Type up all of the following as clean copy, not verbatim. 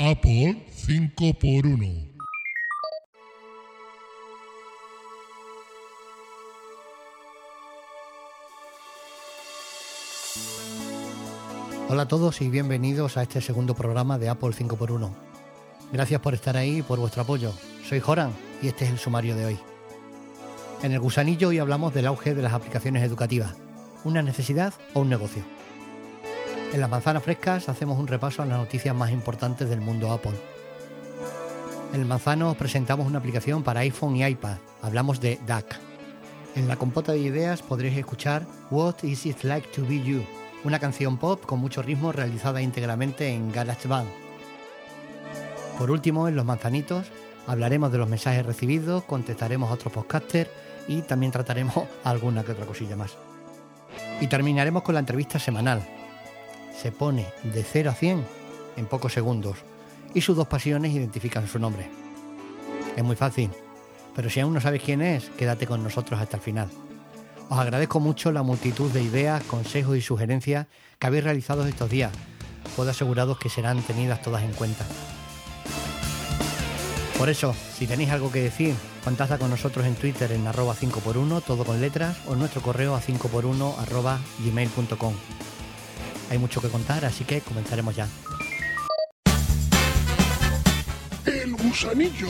Apple 5x1. Hola a todos y bienvenidos a este segundo programa de Apple 5x1. Gracias por estar ahí y por vuestro apoyo. Soy Joran y este es el sumario de hoy. En el gusanillo hoy hablamos del auge de las aplicaciones educativas. ¿Una necesidad o un negocio? En las manzanas frescas hacemos un repaso a las noticias más importantes del mundo Apple. En el manzano os presentamos una aplicación para iPhone y iPad. Hablamos de DAC. En la compota de ideas podréis escuchar What Is It Like to Be You, una canción pop con mucho ritmo realizada íntegramente en GarageBand. Por último, en los manzanitos hablaremos de los mensajes recibidos, contestaremos a otros podcasters y también trataremos alguna que otra cosilla más. Y terminaremos con la entrevista semanal. Se pone de 0 a 100 en pocos segundos y sus dos pasiones identifican su nombre. Es muy fácil, pero si aún no sabes quién es, quédate con nosotros hasta el final. Os agradezco mucho la multitud de ideas, consejos y sugerencias que habéis realizado estos días. Puedo aseguraros que serán tenidas todas en cuenta. Por eso, si tenéis algo que decir, contacta con nosotros en Twitter en @5x1, todo con letras, o en nuestro correo a 5x1@gmail.com. Hay mucho que contar, así que comenzaremos ya. El gusanillo.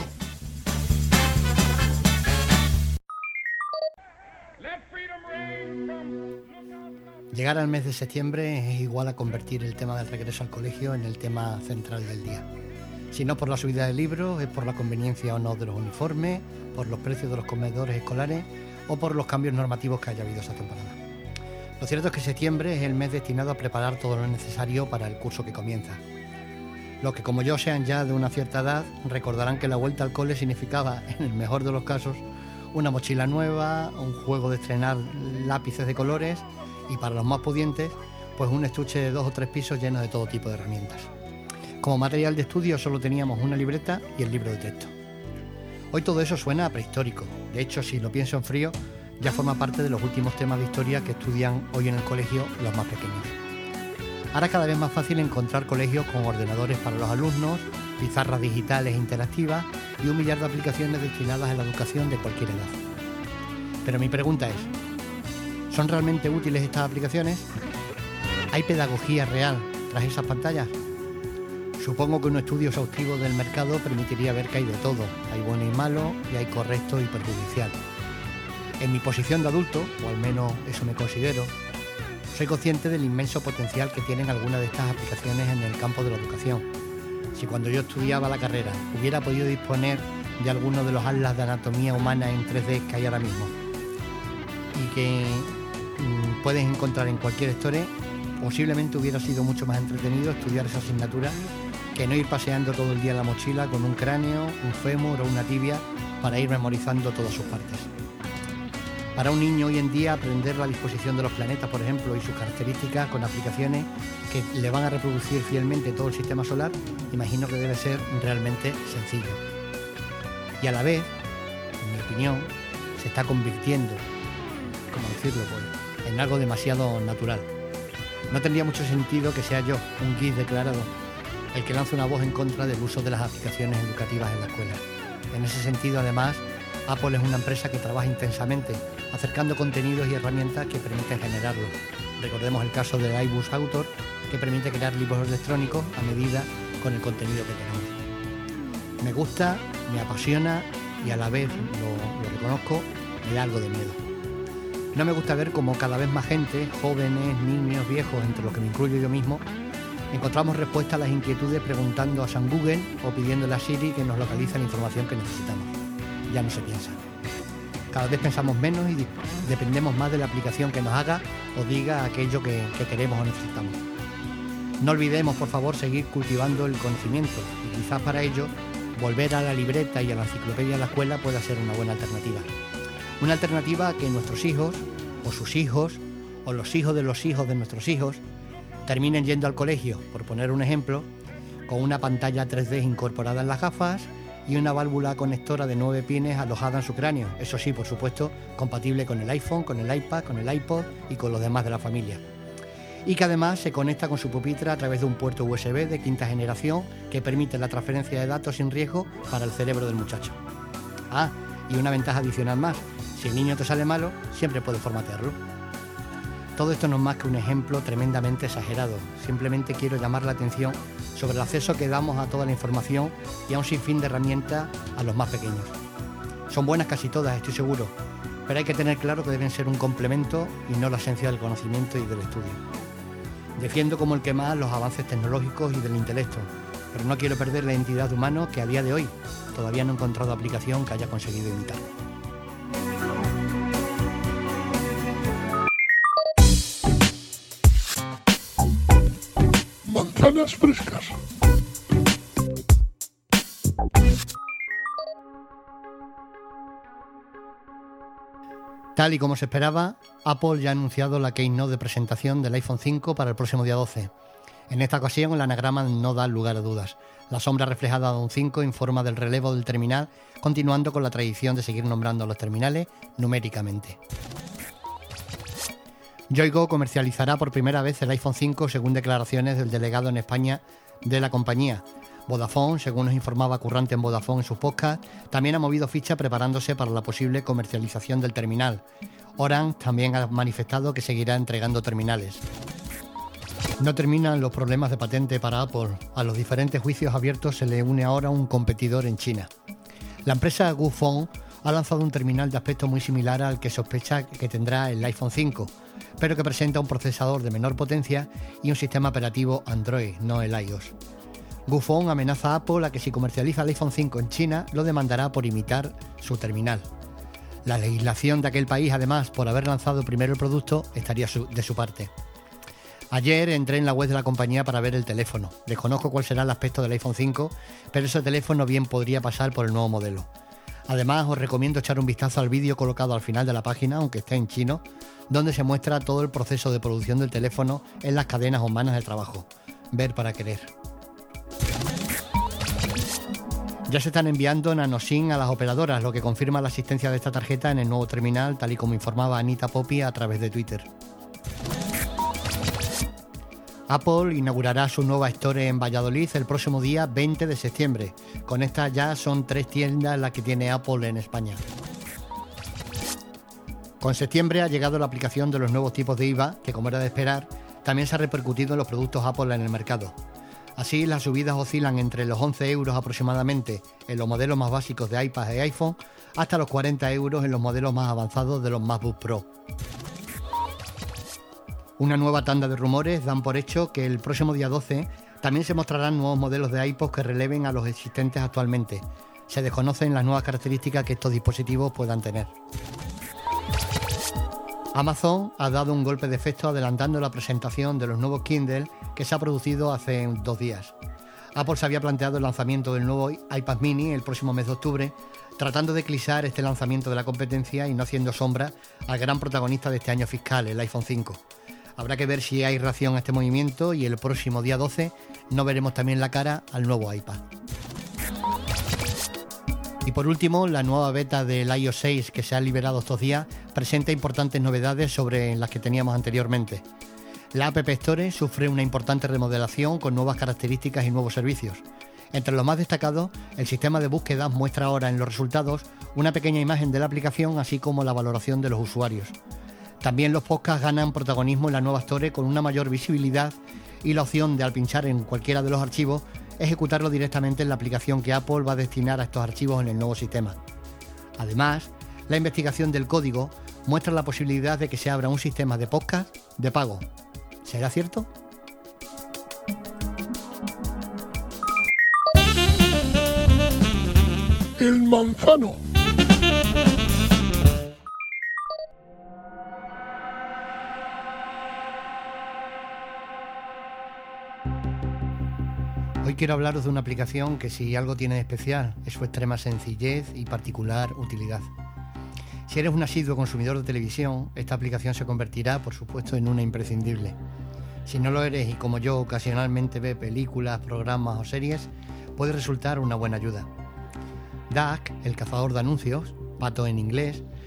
Llegar al mes de septiembre es igual a convertir el tema del regreso al colegio en el tema central del día. Si no por la subida de libros, es por la conveniencia o no de los uniformes, por los precios de los comedores escolares o por los cambios normativos que haya habido esta temporada. Lo cierto es que septiembre es el mes destinado a preparar todo lo necesario para el curso que comienza. Los que como yo sean ya de una cierta edad recordarán que la vuelta al cole significaba, en el mejor de los casos, una mochila nueva, un juego de estrenar lápices de colores y para los más pudientes, pues un estuche de 2 o 3 pisos lleno de todo tipo de herramientas. Como material de estudio solo teníamos una libreta y el libro de texto. Hoy todo eso suena prehistórico. De hecho, si lo pienso en frío, ya forma parte de los últimos temas de historia que estudian hoy en el colegio los más pequeños. Ahora cada vez más fácil encontrar colegios con ordenadores para los alumnos, pizarras digitales interactivas y un millar de aplicaciones destinadas a la educación de cualquier edad. Pero mi pregunta es, ¿son realmente útiles estas aplicaciones? ¿Hay pedagogía real tras esas pantallas? Supongo que un estudio exhaustivo del mercado permitiría ver que hay de todo. Hay bueno y malo y hay correcto y perjudicial. En mi posición de adulto, o al menos eso me considero, soy consciente del inmenso potencial que tienen algunas de estas aplicaciones en el campo de la educación. Si cuando yo estudiaba la carrera hubiera podido disponer de alguno de los atlas de anatomía humana en 3D que hay ahora mismo y que puedes encontrar en cualquier store, posiblemente hubiera sido mucho más entretenido estudiar esa asignatura que no ir paseando todo el día en la mochila con un cráneo, un fémur o una tibia para ir memorizando todas sus partes. Para un niño hoy en día aprender la disposición de los planetas, por ejemplo, y sus características con aplicaciones que le van a reproducir fielmente todo el sistema solar, imagino que debe ser realmente sencillo. Y a la vez, en mi opinión, se está convirtiendo, ¿cómo decirlo?, en algo demasiado natural. No tendría mucho sentido que sea yo, un geek declarado, el que lance una voz en contra del uso de las aplicaciones educativas en la escuela. En ese sentido, además, Apple es una empresa que trabaja intensamente, acercando contenidos y herramientas que permiten generarlo. Recordemos el caso del iBooks Author, que permite crear libros electrónicos a medida con el contenido que tenemos. Me gusta, me apasiona y a la vez, lo reconozco, me da algo de miedo. No me gusta ver cómo cada vez más gente, jóvenes, niños, viejos, entre los que me incluyo yo mismo, encontramos respuestas a las inquietudes preguntando a San Google o pidiéndole a Siri que nos localice la información que necesitamos. Ya no se piensa. Cada vez pensamos menos y dependemos más de la aplicación que nos haga o diga aquello que queremos o necesitamos. No olvidemos, por favor, seguir cultivando el conocimiento y quizás para ello volver a la libreta y a la enciclopedia en la escuela pueda ser una buena alternativa. Una alternativa a que nuestros hijos, o sus hijos, o los hijos de nuestros hijos, terminen yendo al colegio, por poner un ejemplo, con una pantalla 3D incorporada en las gafas y una válvula conectora de 9 pines alojada en su cráneo. Eso sí, por supuesto, compatible con el iPhone, con el iPad, con el iPod y con los demás de la familia. y que además se conecta con su pupitre a través de un puerto USB de quinta generación que permite la transferencia de datos sin riesgo para el cerebro del muchacho. Ah, y una ventaja adicional más: si el niño te sale malo, siempre puedes formatearlo. Todo esto no es más que un ejemplo tremendamente exagerado. Simplemente quiero llamar la atención sobre el acceso que damos a toda la información y a un sinfín de herramientas a los más pequeños. Son buenas casi todas, estoy seguro, pero hay que tener claro que deben ser un complemento y no la esencia del conocimiento y del estudio. Defiendo como el que más los avances tecnológicos y del intelecto, pero no quiero perder la identidad humana que a día de hoy todavía no he encontrado aplicación que haya conseguido imitar. Manzanas frescas. Tal y como se esperaba, Apple ya ha anunciado la keynote de presentación del iPhone 5 para el próximo día 12. En esta ocasión el anagrama no da lugar a dudas. La sombra reflejada de un 5 informa del relevo del terminal, continuando con la tradición de seguir nombrando los terminales numéricamente. Yoigo comercializará por primera vez el iPhone 5 según declaraciones del delegado en España de la compañía. Vodafone, según nos informaba Currante en Vodafone en sus podcasts, también ha movido ficha preparándose para la posible comercialización del terminal. Orange también ha manifestado que seguirá entregando terminales. No terminan los problemas de patente para Apple. A los diferentes juicios abiertos se le une ahora un competidor en China. La empresa Gufeng ha lanzado un terminal de aspecto muy similar al que sospecha que tendrá el iPhone 5, pero que presenta un procesador de menor potencia y un sistema operativo Android, no el iOS. Gufeng amenaza a Apple a que si comercializa el iPhone 5 en China lo demandará por imitar su terminal. La legislación de aquel país, además, por haber lanzado primero el producto, estaría de su parte. Ayer entré en la web de la compañía para ver el teléfono. Desconozco cuál será el aspecto del iPhone 5, pero ese teléfono bien podría pasar por el nuevo modelo. Además, os recomiendo echar un vistazo al vídeo colocado al final de la página, aunque esté en chino, donde se muestra todo el proceso de producción del teléfono en las cadenas humanas de trabajo. Ver para querer. Ya se están enviando nanoSIM a las operadoras, lo que confirma la existencia de esta tarjeta en el nuevo terminal, tal y como informaba Anita Poppy a través de Twitter. Apple inaugurará su nueva Store en Valladolid el próximo día 20 de septiembre. Con estas ya son 3 tiendas las que tiene Apple en España. Con septiembre ha llegado la aplicación de los nuevos tipos de IVA, que como era de esperar, también se ha repercutido en los productos Apple en el mercado. Así, las subidas oscilan entre los 11 euros aproximadamente en los modelos más básicos de iPad y iPhone, hasta los 40 euros en los modelos más avanzados de los MacBook Pro. Una nueva tanda de rumores dan por hecho que el próximo día 12 también se mostrarán nuevos modelos de iPod que releven a los existentes actualmente. Se desconocen las nuevas características que estos dispositivos puedan tener. Amazon ha dado un golpe de efecto adelantando la presentación de los nuevos Kindle que se ha producido hace 2 días. Apple se había planteado el lanzamiento del nuevo iPad mini el próximo mes de octubre, tratando de eclipsar este lanzamiento de la competencia y no haciendo sombra al gran protagonista de este año fiscal, el iPhone 5. Habrá que ver si hay reacción a este movimiento y el próximo día 12 no veremos también la cara al nuevo iPad. Y por último, la nueva beta del iOS 6 que se ha liberado estos días presenta importantes novedades sobre las que teníamos anteriormente. La App Store sufre una importante remodelación con nuevas características y nuevos servicios. Entre los más destacados, el sistema de búsqueda muestra ahora en los resultados una pequeña imagen de la aplicación, así como la valoración de los usuarios. También los podcasts ganan protagonismo en la nueva Store con una mayor visibilidad y la opción de, al pinchar en cualquiera de los archivos, ejecutarlo directamente en la aplicación que Apple va a destinar a estos archivos en el nuevo sistema. Además, la investigación del código muestra la posibilidad de que se abra un sistema de podcast de pago. ¿Será cierto? El manzano. Hoy quiero hablaros de una aplicación que, si algo tiene de especial, es su extrema sencillez y particular utilidad. Si eres un asiduo consumidor de televisión, esta aplicación se convertirá, por supuesto, en una imprescindible. Si no lo eres y, como yo, ocasionalmente ve películas, programas o series, puede resultar una buena ayuda. Duck, el cazador de anuncios, pato en inglés,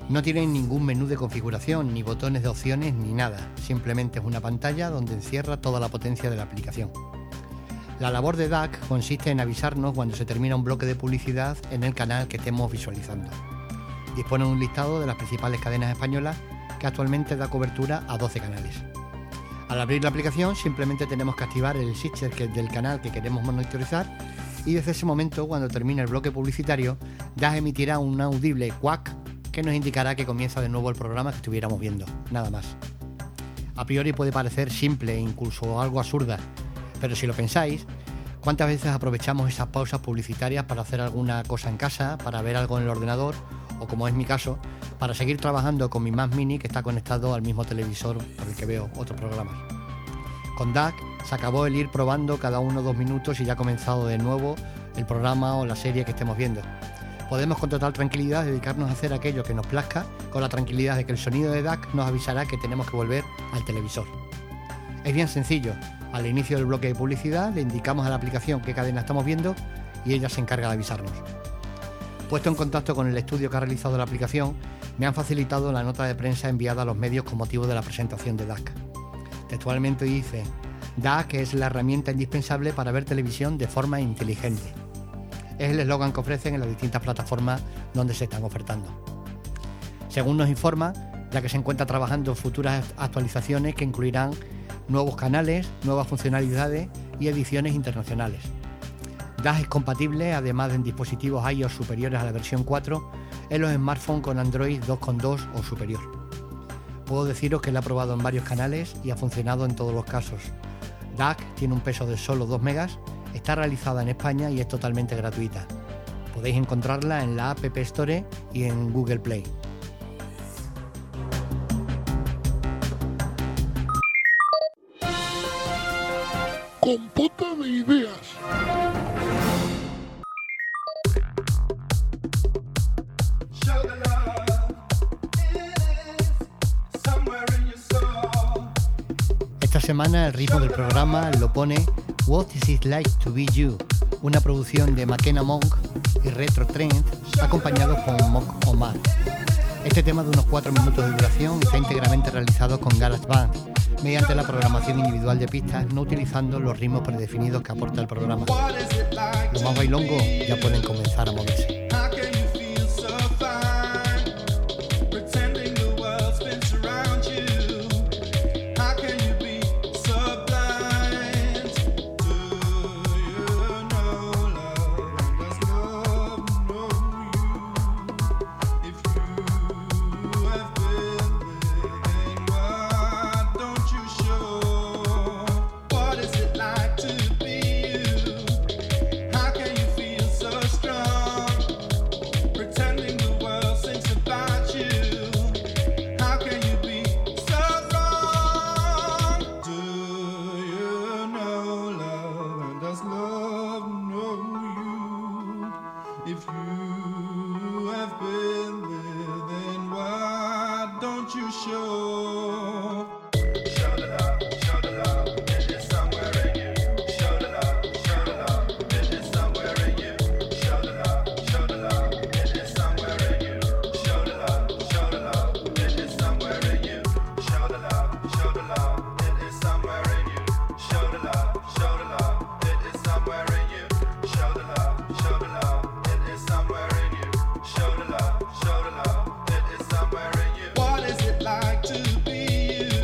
No tienen ningún menú de configuración, ni botones de opciones, ni nada. Simplemente es una pantalla donde encierra toda la potencia de la aplicación. La labor de DAC consiste en avisarnos cuando se termina un bloque de publicidad en el canal que estemos visualizando. Dispone de un listado de las principales cadenas españolas que actualmente da cobertura a 12 canales. Al abrir la aplicación simplemente tenemos que activar el switcher del canal que queremos monitorizar y desde ese momento, cuando termine el bloque publicitario, DAC emitirá un audible cuac que nos indicará que comienza de nuevo el programa que estuviéramos viendo, nada más. A priori puede parecer simple e incluso algo absurda, pero si lo pensáis, ¿cuántas veces aprovechamos esas pausas publicitarias para hacer alguna cosa en casa, para ver algo en el ordenador, o como es mi caso, para seguir trabajando con mi Mac Mini que está conectado al mismo televisor por el que veo otros programas? Con DAC se acabó el ir probando cada 1 o 2 minutos y ya ha comenzado de nuevo el programa o la serie que estemos viendo. Podemos con total tranquilidad dedicarnos a hacer aquello que nos plazca, con la tranquilidad de que el sonido de DAC nos avisará que tenemos que volver al televisor. Es bien sencillo. Al inicio del bloque de publicidad le indicamos a la aplicación qué cadena estamos viendo y ella se encarga de avisarnos. Puesto en contacto con el estudio que ha realizado la aplicación, me han facilitado la nota de prensa enviada a los medios con motivo de la presentación de DAC. Textualmente dice: DAC es la herramienta indispensable para ver televisión de forma inteligente. Es el eslogan que ofrecen en las distintas plataformas donde se están ofertando. Según nos informa, ya que se encuentra trabajando en futuras actualizaciones que incluirán nuevos canales, nuevas funcionalidades y ediciones internacionales. DAC es compatible, además de en dispositivos iOS superiores a la versión 4, en los smartphones con Android 2.2 o superior. Puedo deciros que la he probado en varios canales y ha funcionado en todos los casos. DAC tiene un peso de solo 2 megas, está realizada en España y es totalmente gratuita. Podéis encontrarla en la App Store y en Google Play. Compota de ideas. Esta semana el ritmo del programa lo pone What Is It Like to Be You, una producción de McKenna Monk y Retro Trend, acompañados por Monk Omar. Este tema de unos 4 minutos de duración está íntegramente realizado con GarageBand, mediante la programación individual de pistas, no utilizando los ritmos predefinidos que aporta el programa. Los más bailongos ya pueden comenzar a moverse. What is it like to be you?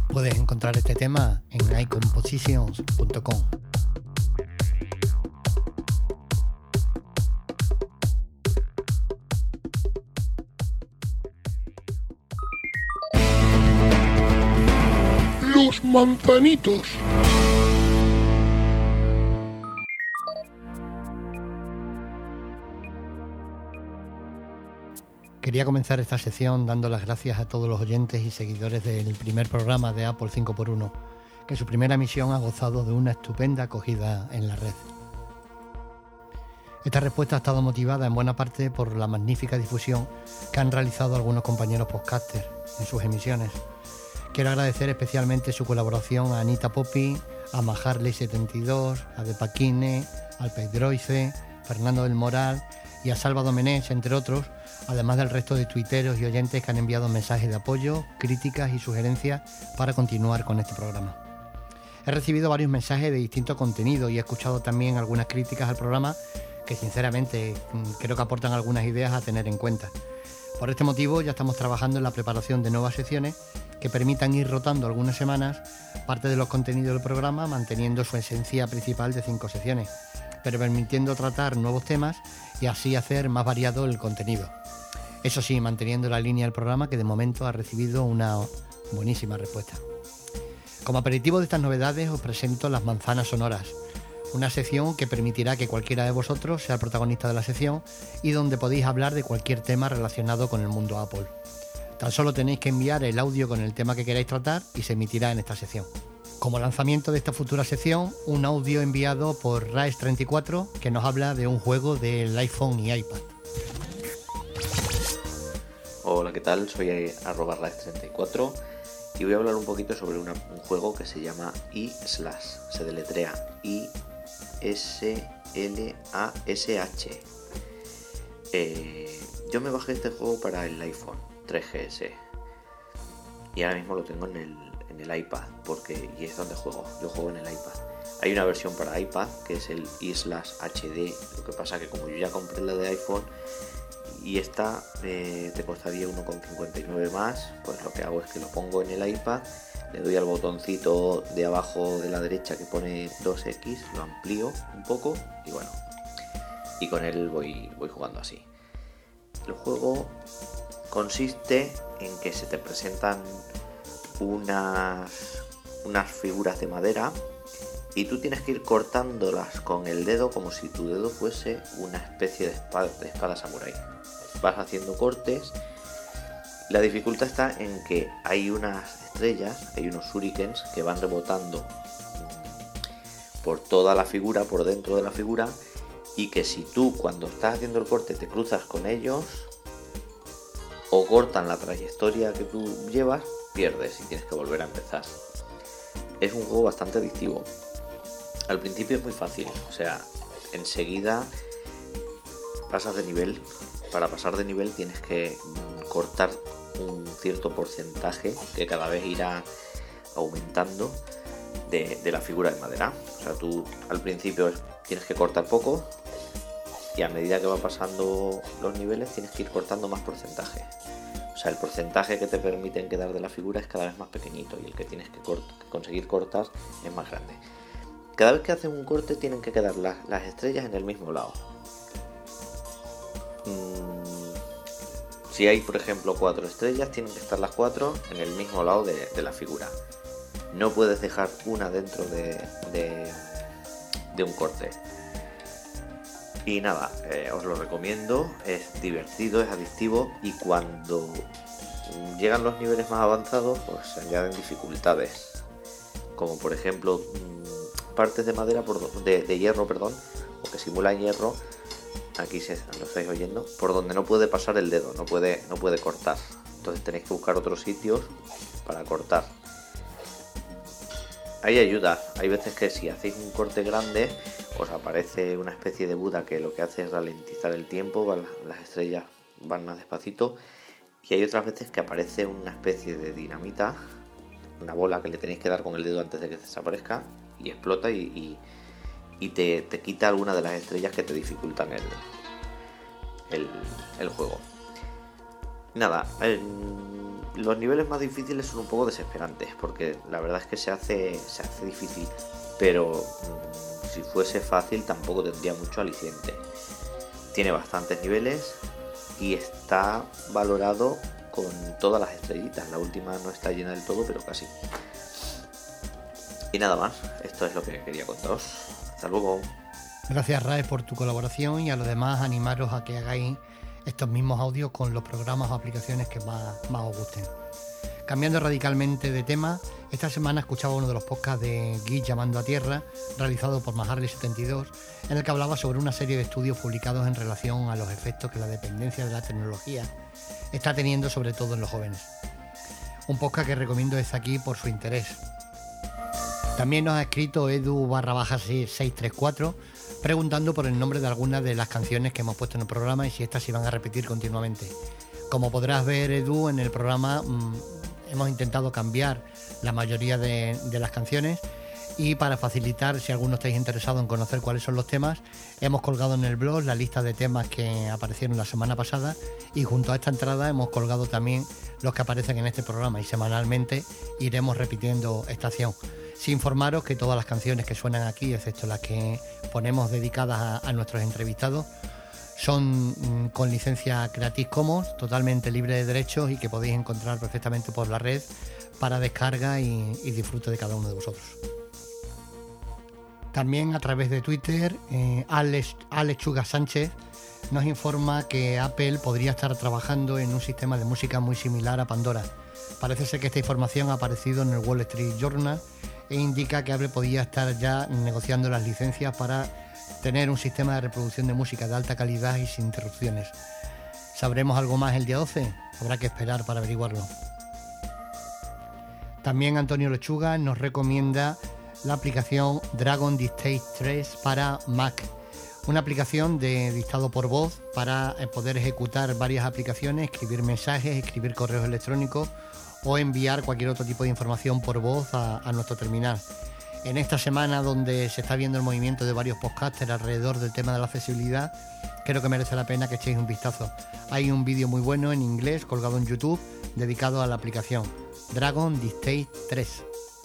Puedes encontrar este tema en icompositions.com. Los manzanitos. Quería comenzar esta sección dando las gracias a todos los oyentes y seguidores del primer programa de Apple 5x1, que en su primera emisión ha gozado de una estupenda acogida en la red. Esta respuesta ha estado motivada en buena parte por la magnífica difusión que han realizado algunos compañeros podcasters en sus emisiones. Quiero agradecer especialmente su colaboración a Anita Popi, a Maharley72, a De Paquine, al Pedroice, Fernando del Moral y a Salva Domenech, entre otros, además del resto de tuiteros y oyentes que han enviado mensajes de apoyo, críticas y sugerencias para continuar con este programa. He recibido varios mensajes de distinto contenido y he escuchado también algunas críticas al programa que sinceramente creo que aportan algunas ideas a tener en cuenta. Por este motivo ya estamos trabajando en la preparación de nuevas secciones que permitan ir rotando algunas semanas parte de los contenidos del programa, manteniendo su esencia principal de 5 secciones, pero permitiendo tratar nuevos temas y así hacer más variado el contenido. Eso sí, manteniendo la línea del programa que de momento ha recibido una buenísima respuesta. Como aperitivo de estas novedades os presento las manzanas sonoras, una sección que permitirá que cualquiera de vosotros sea el protagonista de la sección y donde podéis hablar de cualquier tema relacionado con el mundo Apple. Tan solo tenéis que enviar el audio con el tema que queráis tratar y se emitirá en esta sección. Como lanzamiento de esta futura sección, un audio enviado por Raes34 que nos habla de un juego del iPhone y iPad. Hola, ¿qué tal? Soy @Raes34 y voy a hablar un poquito sobre un juego que se llama iSlash. Se deletrea iSlash. Yo me bajé este juego para el iPhone 3GS y ahora mismo lo tengo en el iPad y es donde juego. Yo juego en el iPad. Hay una versión para iPad que es el iSlash HD. Lo que pasa que como yo ya compré la de iPhone y esta te costaría 1,59 más, pues lo que hago es que lo pongo en el iPad, le doy al botoncito de abajo de la derecha que pone 2X, lo amplío un poco y bueno, y con él voy jugando así. El juego consiste en que se te presentan unas figuras de madera y tú tienes que ir cortándolas con el dedo como si tu dedo fuese una especie de espada samurái. Vas haciendo cortes. La dificultad está en que hay unas estrellas, hay unos shurikens que van rebotando por toda la figura, por dentro de la figura, y que si tú cuando estás haciendo el corte te cruzas con ellos o cortan la trayectoria que tú llevas, pierdes y tienes que volver a empezar. Es un juego bastante adictivo. Al principio es muy fácil, o sea, enseguida pasas de nivel. Para pasar de nivel tienes que cortar un cierto porcentaje que cada vez irá aumentando de la figura de madera. O sea, tú al principio tienes que cortar poco y a medida que va pasando los niveles tienes que ir cortando más porcentaje. O sea, el porcentaje que te permiten quedar de la figura es cada vez más pequeñito y el que tienes que conseguir cortar es más grande. Cada vez que haces un corte tienen que quedar las estrellas en el mismo lado. Si hay, por ejemplo, 4 estrellas, tienen que estar las 4 en el mismo lado de la figura. No puedes dejar una dentro de un corte. Y nada, os lo recomiendo, es divertido, es adictivo y cuando llegan los niveles más avanzados, pues se añaden dificultades. Como por ejemplo, partes de madera, de hierro, o que simulan hierro. Aquí lo estáis oyendo, por donde no puede pasar el dedo, no puede cortar. Entonces tenéis que buscar otros sitios para cortar. Hay ayuda, hay veces que si hacéis un corte grande os aparece una especie de Buda que lo que hace es ralentizar el tiempo, las estrellas van más despacito, y hay otras veces que aparece una especie de dinamita, una bola que le tenéis que dar con el dedo antes de que desaparezca y explota y te quita alguna de las estrellas que te dificultan el juego. Nada, los niveles más difíciles son un poco desesperantes, porque la verdad es que se hace difícil, pero si fuese fácil tampoco tendría mucho aliciente. Tiene bastantes niveles y está valorado con todas las estrellitas. La última no está llena del todo, pero casi. Y nada más, esto es lo que quería contaros. Hasta luego. Gracias, Rae, por tu colaboración, y a los demás animaros a que hagáis estos mismos audios con los programas o aplicaciones que más os gusten. Cambiando radicalmente de tema, esta semana escuchaba uno de los podcasts de Geek Llamando a Tierra, realizado por Maharley72, en el que hablaba sobre una serie de estudios publicados en relación a los efectos que la dependencia de la tecnología está teniendo sobre todo en los jóvenes. Un podcast que recomiendo desde aquí por su interés. También nos ha escrito Edu_634 preguntando por el nombre de algunas de las canciones que hemos puesto en el programa y si estas se iban a repetir continuamente. Como podrás ver, Edu, en el programa hemos intentado cambiar la mayoría de las canciones, y para facilitar, si alguno estáis interesados en conocer cuáles son los temas, hemos colgado en el blog la lista de temas que aparecieron la semana pasada, y junto a esta entrada hemos colgado también los que aparecen en este programa, y semanalmente iremos repitiendo estación. Sí, informaros que todas las canciones que suenan aquí, excepto las que ponemos dedicadas a nuestros entrevistados, son con licencia Creative Commons, totalmente libre de derechos, y que podéis encontrar perfectamente por la red para descarga y disfrute de cada uno de vosotros. También a través de Twitter, Alechuga Sánchez nos informa que Apple podría estar trabajando en un sistema de música muy similar a Pandora. Parece ser que esta información ha aparecido en el Wall Street Journal e indica que Apple podría estar ya negociando las licencias para tener un sistema de reproducción de música de alta calidad y sin interrupciones. ¿Sabremos algo más el día 12? Habrá que esperar para averiguarlo. También Antonio Lechuga nos recomienda la aplicación Dragon Dictate 3 para Mac, una aplicación de dictado por voz para poder ejecutar varias aplicaciones, escribir mensajes, escribir correos electrónicos o enviar cualquier otro tipo de información por voz a nuestro terminal. En esta semana, donde se está viendo el movimiento de varios podcasters alrededor del tema de la accesibilidad, creo que merece la pena que echéis un vistazo. Hay un vídeo muy bueno en inglés colgado en YouTube dedicado a la aplicación Dragon Dictate 3.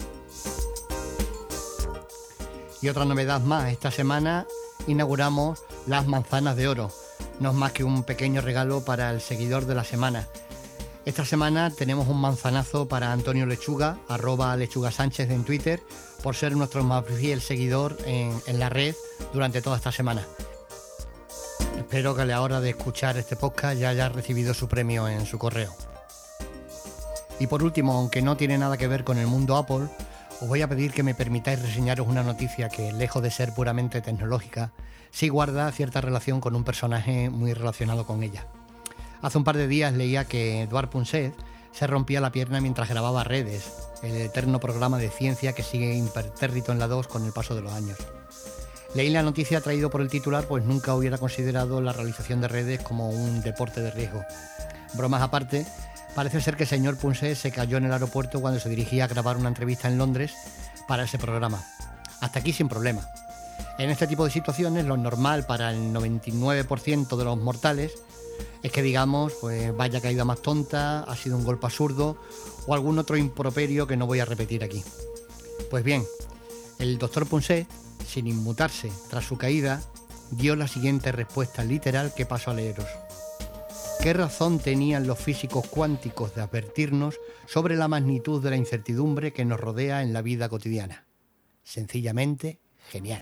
Y otra novedad más, esta semana inauguramos las manzanas de oro. No es más que un pequeño regalo para el seguidor de la semana. Esta semana tenemos un manzanazo para Antonio Lechuga, @lechugasánchez en Twitter, por ser nuestro más fiel seguidor en la red durante toda esta semana. Espero que a la hora de escuchar este podcast ya haya recibido su premio en su correo. Y por último, aunque no tiene nada que ver con el mundo Apple, os voy a pedir que me permitáis reseñaros una noticia que, lejos de ser puramente tecnológica, sí guarda cierta relación con un personaje muy relacionado con ella. Hace un par de días leía que Eduard Punset se rompía la pierna mientras grababa Redes, el eterno programa de ciencia que sigue impertérrito en la 2 con el paso de los años. Leí la noticia traído por el titular, pues nunca hubiera considerado la realización de Redes como un deporte de riesgo. Bromas aparte, parece ser que el señor Punset se cayó en el aeropuerto cuando se dirigía a grabar una entrevista en Londres para ese programa. Hasta aquí sin problema. En este tipo de situaciones, lo normal para el 99% de los mortales es que digamos, pues vaya caída más tonta, ha sido un golpe absurdo o algún otro improperio que no voy a repetir aquí. Pues bien, el doctor Punset, sin inmutarse tras su caída, dio la siguiente respuesta literal que paso a leeros. ¿Qué razón tenían los físicos cuánticos de advertirnos sobre la magnitud de la incertidumbre que nos rodea en la vida cotidiana? Sencillamente genial.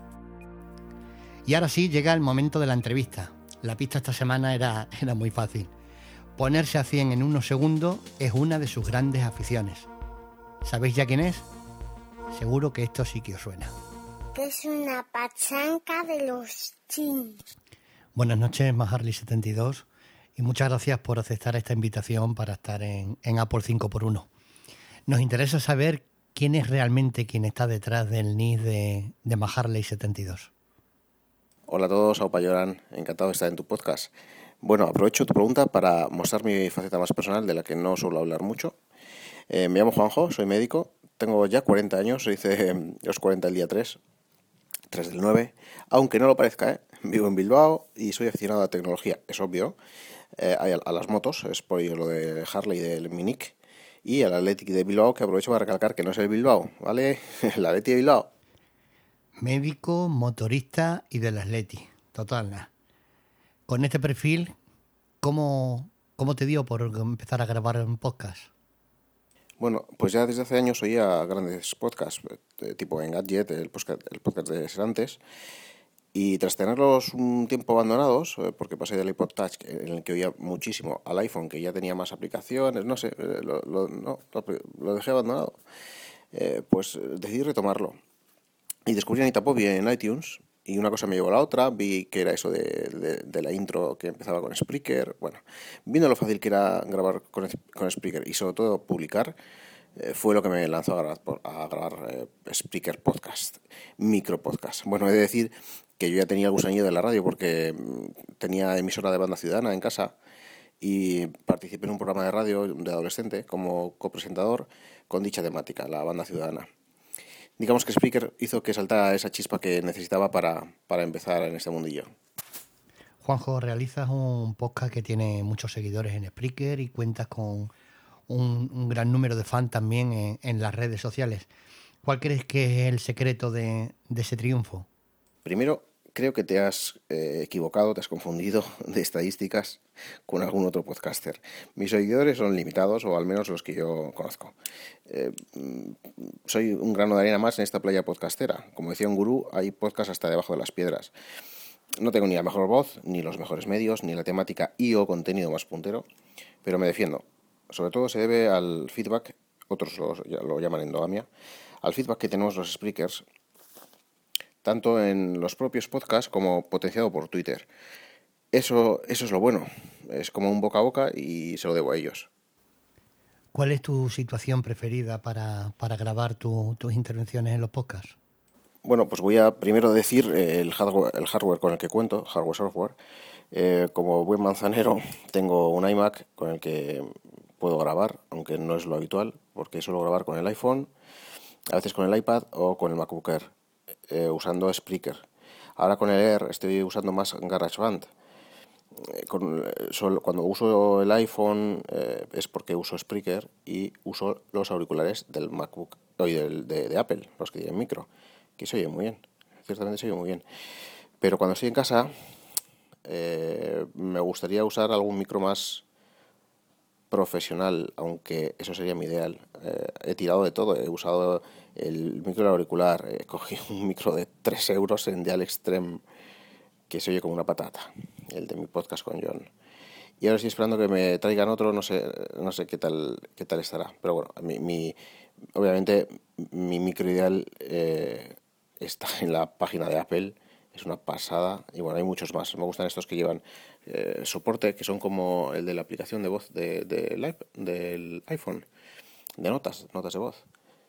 Y ahora sí llega el momento de la entrevista. La pista esta semana era muy fácil. Ponerse a 100 en unos segundos es una de sus grandes aficiones. ¿Sabéis ya quién es? Seguro que esto sí que os suena. Que es una pachanca de los chinos. Buenas noches, Maharley72, y muchas gracias por aceptar esta invitación para estar en Apple 5x1. Nos interesa saber quién es realmente quien está detrás del nick de Maharley72. Hola a todos, Aupa Lloran, encantado de estar en tu podcast. Bueno, aprovecho tu pregunta para mostrar mi faceta más personal, de la que no suelo hablar mucho. Me llamo Juanjo, soy médico, tengo ya 40 años, hice los 40 el día 3 del 9, aunque no lo parezca, vivo en Bilbao y soy aficionado a la tecnología, es obvio. a las motos, es por ello lo de Harley y del Minic, y al Athletic de Bilbao, que aprovecho para recalcar que no es el Bilbao, ¿vale? El Athletic de Bilbao. Médico, motorista y del Atleti. Total, nada. Con este perfil, ¿cómo te dio por empezar a grabar un podcast? Bueno, pues ya desde hace años oía grandes podcasts, tipo Engadget, el podcast de Serantes, y tras tenerlos un tiempo abandonados, porque pasé del iPod Touch, en el que oía muchísimo, al iPhone, que ya tenía más aplicaciones, no sé, lo dejé abandonado, pues decidí retomarlo. Y descubrí a Anita Poppy en iTunes, y una cosa me llevó a la otra, vi que era eso de la intro que empezaba con Spreaker, bueno, viendo lo fácil que era grabar con Spreaker y sobre todo publicar, fue lo que me lanzó a grabar Spreaker Podcast, micro podcast. Bueno, he de decir que yo ya tenía el gusanillo de la radio porque tenía emisora de banda ciudadana en casa y participé en un programa de radio de adolescente como copresentador con dicha temática, la banda ciudadana. Digamos que Spreaker hizo que saltara esa chispa que necesitaba para empezar en este mundillo. Juanjo, realizas un podcast que tiene muchos seguidores en Spreaker y cuentas con un gran número de fans también en las redes sociales. ¿Cuál crees que es el secreto de ese triunfo? Primero, creo que te has equivocado, te has confundido de estadísticas con algún otro podcaster. Mis seguidores son limitados, o al menos los que yo conozco. Soy un grano de arena más en esta playa podcastera. Como decía un gurú, hay podcast hasta debajo de las piedras. No tengo ni la mejor voz, ni los mejores medios, ni la temática y o contenido más puntero, pero me defiendo. Sobre todo se debe al feedback, otros lo llaman endogamia, al feedback que tenemos los speakers, tanto en los propios podcasts como potenciado por Twitter. Eso es lo bueno, es como un boca a boca y se lo debo a ellos. ¿Cuál es tu situación preferida para grabar tus intervenciones en los podcasts? Bueno, pues voy a primero decir el hardware con el que cuento, hardware-software. Como buen manzanero tengo un iMac con el que puedo grabar, aunque no es lo habitual, porque suelo grabar con el iPhone, a veces con el iPad o con el MacBook Air, usando Spreaker. Ahora con el Air estoy usando más GarageBand. Cuando uso el iPhone es porque uso Spreaker y uso los auriculares del MacBook de Apple, los que tienen micro, que se oye muy bien, ciertamente se oye muy bien. Pero cuando estoy en casa me gustaría usar algún micro más profesional, aunque eso sería mi ideal. He tirado de todo, he usado el micro del auricular, he cogido un micro de 3 euros en Dial Extreme que se oye como una patata, el de mi podcast con John. Y ahora estoy esperando que me traigan otro, no sé qué tal estará. Pero bueno, obviamente mi micro ideal está en la página de Apple, es una pasada. Y bueno, hay muchos más. Me gustan estos que llevan soporte, que son como el de la aplicación de voz del iPhone, de notas de voz.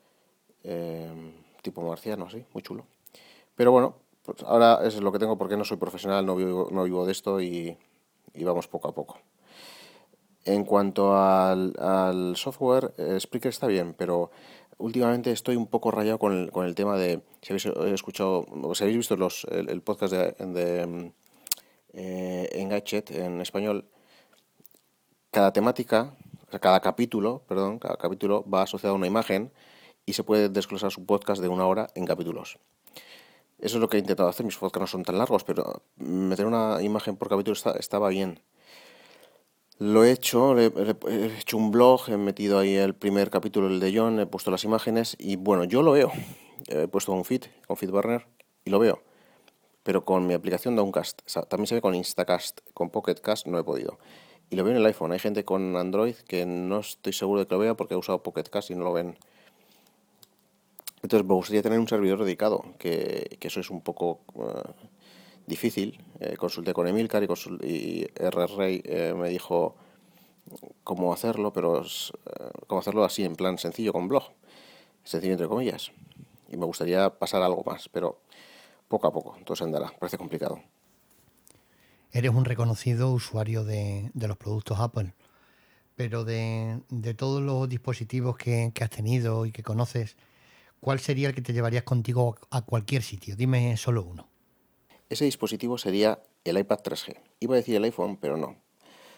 Tipo marciano, así, muy chulo. Pero bueno, pues ahora es lo que tengo porque no soy profesional, no vivo de esto y vamos poco a poco. En cuanto al software, Spreaker está bien, pero últimamente estoy un poco rayado con el tema de, si habéis escuchado, o si habéis visto el podcast de Engadget en español, cada capítulo va asociado a una imagen y se puede desglosar su podcast de 1 hora en capítulos. Eso es lo que he intentado hacer. Mis podcasts no son tan largos, pero meter una imagen por capítulo estaba bien. Lo he hecho, he hecho un blog, he metido ahí el primer capítulo, el de John, he puesto las imágenes y bueno, yo lo veo. He puesto un feed, con FeedBurner, y lo veo. Pero con mi aplicación Downcast, también se ve con Instacast, con Pocketcast no he podido. Y lo veo en el iPhone. Hay gente con Android que no estoy seguro de que lo vea porque ha usado Pocketcast y no lo ven. Entonces me gustaría tener un servidor dedicado, que eso es un poco difícil. Consulté con Emilcar y RRay me dijo cómo hacerlo, pero cómo hacerlo así en plan sencillo, con blog, sencillo entre comillas. Y me gustaría pasar algo más, pero poco a poco, todo se andará, parece complicado. Eres un reconocido usuario de los productos Apple, pero de todos los dispositivos que has tenido y que conoces, ¿cuál sería el que te llevarías contigo a cualquier sitio? Dime solo uno. Ese dispositivo sería el iPad 3G. Iba a decir el iPhone, pero no.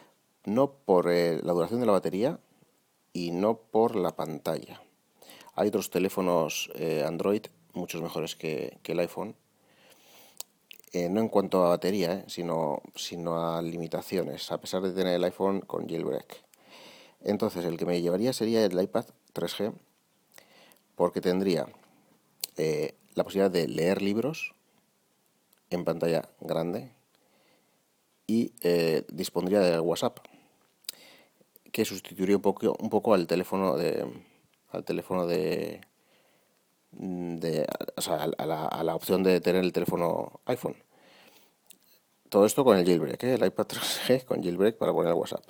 no por la duración de la batería y no por la pantalla. Hay otros teléfonos Android muchos mejores que el iPhone, no en cuanto a batería, sino a limitaciones, a pesar de tener el iPhone con jailbreak. Entonces, el que me llevaría sería el iPad 3G, porque tendría la posibilidad de leer libros en pantalla grande y dispondría de WhatsApp, que sustituiría un poco al teléfono o sea, a la opción de tener el teléfono iPhone. Todo esto con el jailbreak, el iPad 3G con jailbreak para poner WhatsApp.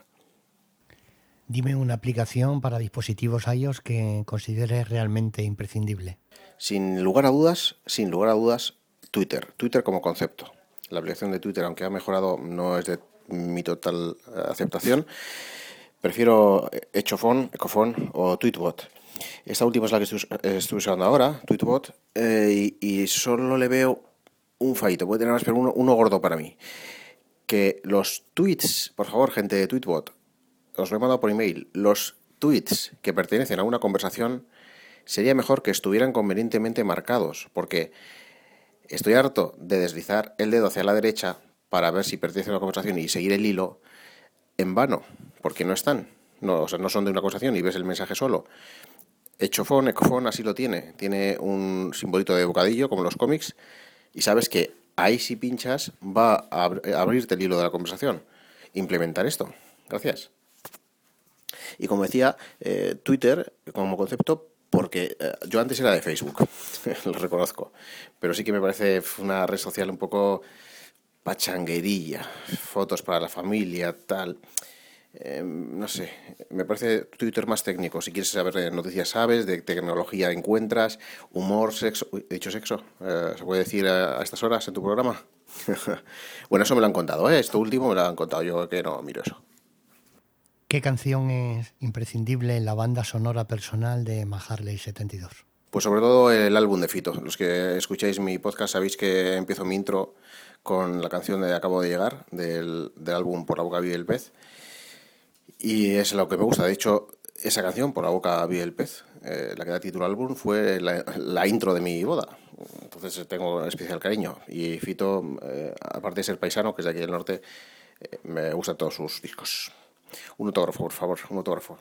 Dime una aplicación para dispositivos iOS que consideres realmente imprescindible. Sin lugar a dudas, Twitter como concepto. La aplicación de Twitter, aunque ha mejorado, no es de mi total aceptación. Prefiero Echofon o Tweetbot. Esta última es la que estoy usando ahora, Tweetbot, y solo le veo un fallito. Puede tener más, pero uno gordo para mí. Que los tweets, por favor, gente de Tweetbot, os lo he mandado por email, los tweets que pertenecen a una conversación sería mejor que estuvieran convenientemente marcados, porque estoy harto de deslizar el dedo hacia la derecha para ver si pertenece a una conversación y seguir el hilo en vano, porque no están. No son de una conversación y ves el mensaje solo. Echofon así lo tiene. Tiene un simbolito de bocadillo, como los cómics, y sabes que ahí si pinchas va a abrirte el hilo de la conversación. Implementar esto. Gracias. Y como decía, Twitter como concepto, porque yo antes era de Facebook, lo reconozco, pero sí que me parece una red social un poco pachanguerilla, fotos para la familia, tal. No sé, me parece Twitter más técnico. Si quieres saber de noticias sabes, de tecnología encuentras, humor, sexo. He dicho sexo, ¿se puede decir a estas horas en tu programa? Bueno, eso me lo han contado, esto último me lo han contado, yo que no miro eso. ¿Qué canción es imprescindible en la banda sonora personal de Maharley 72? Pues sobre todo el álbum de Fito. Los que escucháis mi podcast sabéis que empiezo mi intro con la canción de Acabo de llegar, del álbum Por la boca vive el pez. Y es lo que me gusta. De hecho, esa canción, Por la boca vive el pez, la que da título al álbum, fue la intro de mi boda. Entonces tengo especial cariño. Y Fito, aparte de ser paisano, que es de aquí del norte, me gustan todos sus discos. Un autógrafo, por favor, un autógrafo.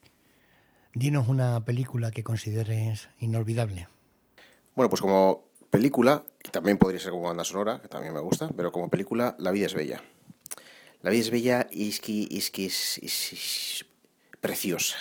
Dinos una película que consideres inolvidable. Bueno, pues como película, que también podría ser como banda sonora, que también me gusta, pero como película, La vida es bella. La vida es bella y es preciosa.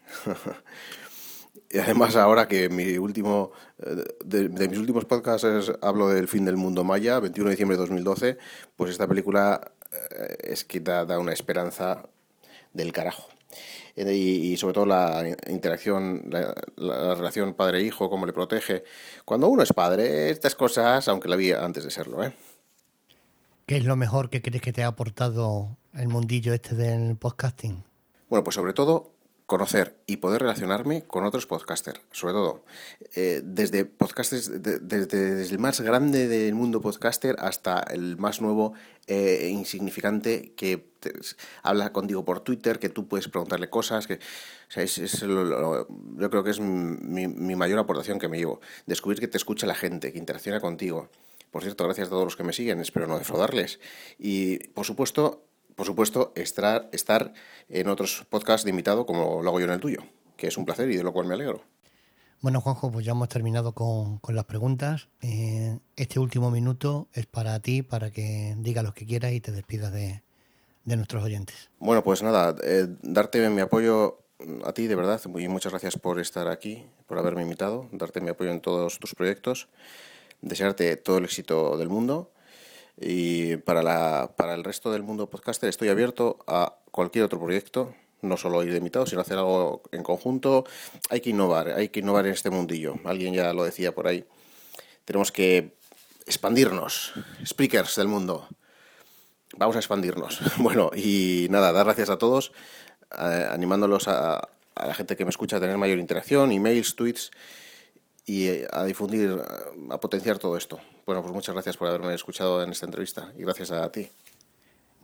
Y además ahora que de mis últimos podcasts hablo del fin del mundo maya, 21 de diciembre de 2012, pues esta película es que da una esperanza del carajo. Y sobre todo la interacción, la relación padre-hijo, cómo le protege. Cuando uno es padre, estas cosas, aunque la vi antes de serlo, ¿Qué es lo mejor que crees que te ha aportado el mundillo este del podcasting? Bueno, pues sobre todo conocer y poder relacionarme con otros podcasters, sobre todo desde podcasters, desde el más grande del mundo podcaster hasta el más nuevo e insignificante que habla contigo por Twitter, que tú puedes preguntarle cosas, que o sea, yo creo que es mi mayor aportación que me llevo, descubrir que te escucha la gente, que interacciona contigo. Por cierto, gracias a todos los que me siguen, espero no defraudarles. Y por supuesto, estar en otros podcasts de invitado como lo hago yo en el tuyo, que es un placer y de lo cual me alegro. Bueno, Juanjo, pues ya hemos terminado con las preguntas. Este último minuto es para ti, para que digas lo que quieras y te despidas de nuestros oyentes. Bueno, pues nada, darte mi apoyo a ti, de verdad, y muchas gracias por estar aquí, por haberme invitado, darte mi apoyo en todos tus proyectos, desearte todo el éxito del mundo. Y para el resto del mundo podcaster estoy abierto a cualquier otro proyecto, no solo ir de invitado, sino hacer algo en conjunto. Hay que innovar en este mundillo. Alguien ya lo decía por ahí. Tenemos que expandirnos, speakers del mundo. Vamos a expandirnos. Bueno, y nada, dar gracias a todos, animándolos a la gente que me escucha a tener mayor interacción, emails, tweets, y a difundir, a potenciar todo esto. Bueno, pues muchas gracias por haberme escuchado en esta entrevista y gracias a ti.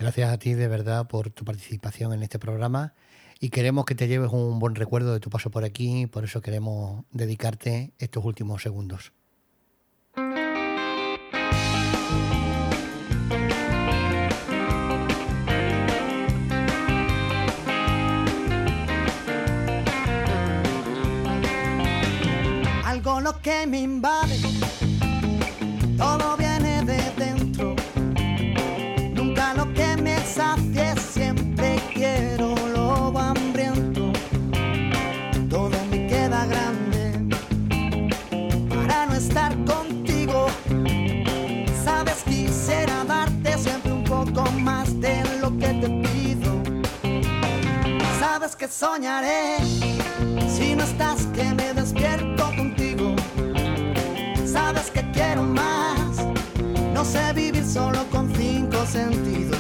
Gracias a ti de verdad por tu participación en este programa y queremos que te lleves un buen recuerdo de tu paso por aquí, por eso queremos dedicarte estos últimos segundos. Algo lo que me invade, todo viene de dentro. Nunca lo que me sacie, siempre quiero lo hambriento. Todo me queda grande para no estar contigo. Sabes, quisiera darte siempre un poco más de lo que te pido. Sabes que soñaré si no estás, que me despierto contigo. Sabes que quiero más, no sé vivir solo con 5 sentidos.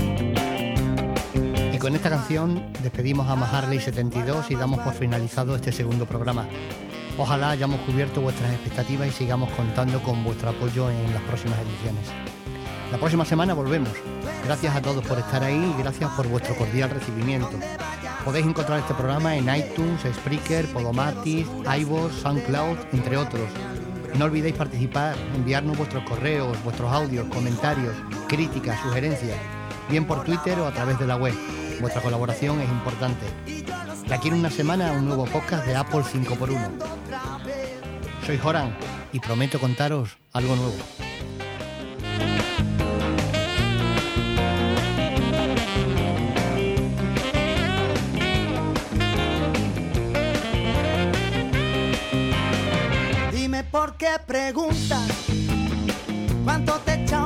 Y con esta canción despedimos a Maharley72 y damos por finalizado este segundo programa. Ojalá hayamos cubierto vuestras expectativas y sigamos contando con vuestro apoyo en las próximas ediciones. La próxima semana volvemos. Gracias a todos por estar ahí y gracias por vuestro cordial recibimiento. Podéis encontrar este programa en iTunes, Spreaker, Podomatic, iVoox, SoundCloud, entre otros. No olvidéis participar, enviarnos vuestros correos, vuestros audios, comentarios, críticas, sugerencias, bien por Twitter o a través de la web. Vuestra colaboración es importante. De aquí en una semana un nuevo podcast de Apple 5x1. Soy Joran y prometo contaros algo nuevo. ¿Por qué preguntas cuánto te he echado